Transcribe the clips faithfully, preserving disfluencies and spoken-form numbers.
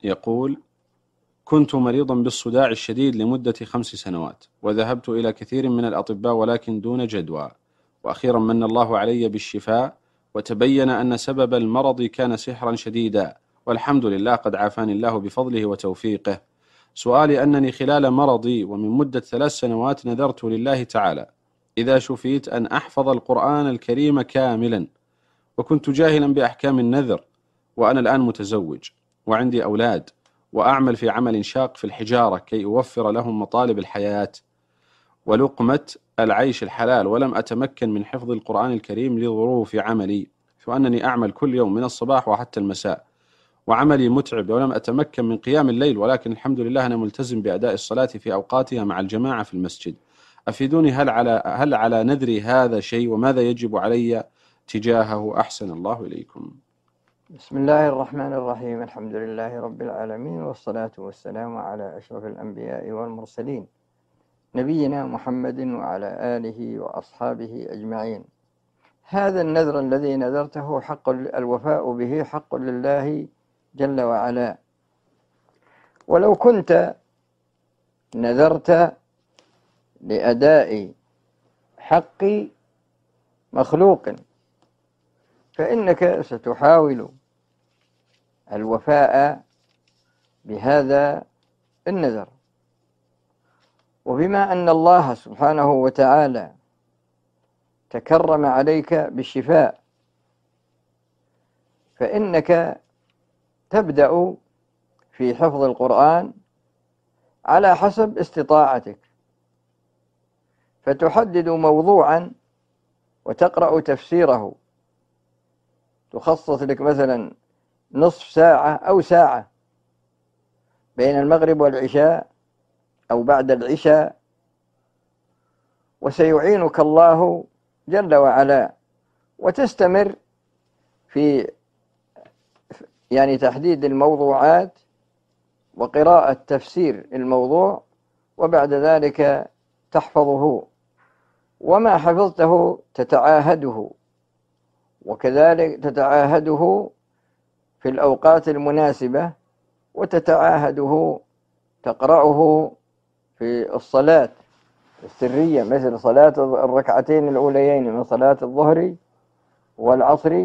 يقول: كنت مريضا بالصداع الشديد لمدة خمس سنوات، وذهبت إلى كثير من الأطباء ولكن دون جدوى، وأخيرا من الله علي بالشفاء، وتبين أن سبب المرض كان سحرا شديدا، والحمد لله قد عافاني الله بفضله وتوفيقه. سؤالي أنني خلال مرضي ومن مدة ثلاث سنوات نذرت لله تعالى إذا شفيت أن أحفظ القرآن الكريم كاملا، وكنت جاهلا بأحكام النذر، وأنا الآن متزوج وعندي أولاد، وأعمل في عمل شاق في الحجارة كي أوفر لهم مطالب الحياة ولقمة العيش الحلال، ولم أتمكن من حفظ القرآن الكريم لظروف عملي، وأنني أعمل كل يوم من الصباح وحتى المساء، وعملي متعب ولم أتمكن من قيام الليل، ولكن الحمد لله أنا ملتزم بأداء الصلاة في أوقاتها مع الجماعة في المسجد. أفيدوني، هل على هل على نذري هذا شيء، وماذا يجب علي تجاهه؟ أحسن الله إليكم. بسم الله الرحمن الرحيم. الحمد لله رب العالمين، والصلاة والسلام على أشرف الأنبياء والمرسلين، نبينا محمد وعلى آله وأصحابه أجمعين. هذا النذر الذي نذرته حق الوفاء به حق لله جل وعلا. ولو كنت نذرت لأداء حق مخلوق فإنك ستحاول الوفاء بهذا النذر، وبما أن الله سبحانه وتعالى تكرم عليك بالشفاء فإنك تبدأ في حفظ القرآن على حسب استطاعتك، فتحدد موضوعا وتقرأ تفسيره، تخصص لك مثلا نصف ساعة أو ساعة بين المغرب والعشاء أو بعد العشاء، وسيعينك الله جل وعلا، وتستمر في يعني تحديد الموضوعات وقراءة تفسير الموضوع، وبعد ذلك تحفظه، وما حفظته تتعاهده، وكذلك تتعاهده في الأوقات المناسبة، وتتعاهده تقرأه في الصلاة السرية مثل صلاة الركعتين الأوليين من صلاة الظهر والعصر،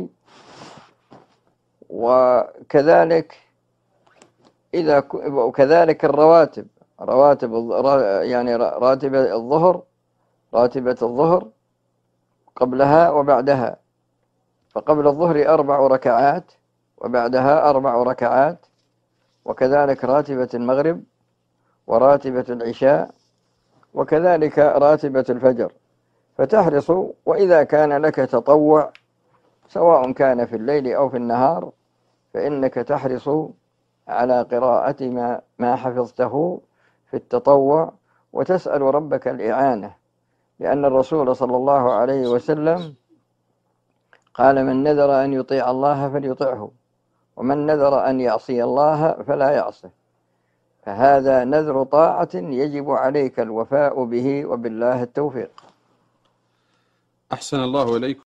وكذلك إذا وكذلك الرواتب رواتب يعني راتبة الظهر راتبة الظهر قبلها وبعدها، فقبل الظهر أربع ركعات وبعدها أربع ركعات، وكذلك راتبة المغرب وراتبة العشاء وكذلك راتبة الفجر، فتحرص. وإذا كان لك تطوع سواء كان في الليل أو في النهار فإنك تحرص على قراءة ما, ما حفظته في التطوع، وتسأل ربك الإعانة، لأن الرسول صلى الله عليه وسلم قال: من نذر أن يطيع الله فليطعه، ومن نذر أن يعصي الله فلا يعصه. فهذا نذر طاعة يجب عليك الوفاء به، وبالله التوفيق. أحسن الله إليكم.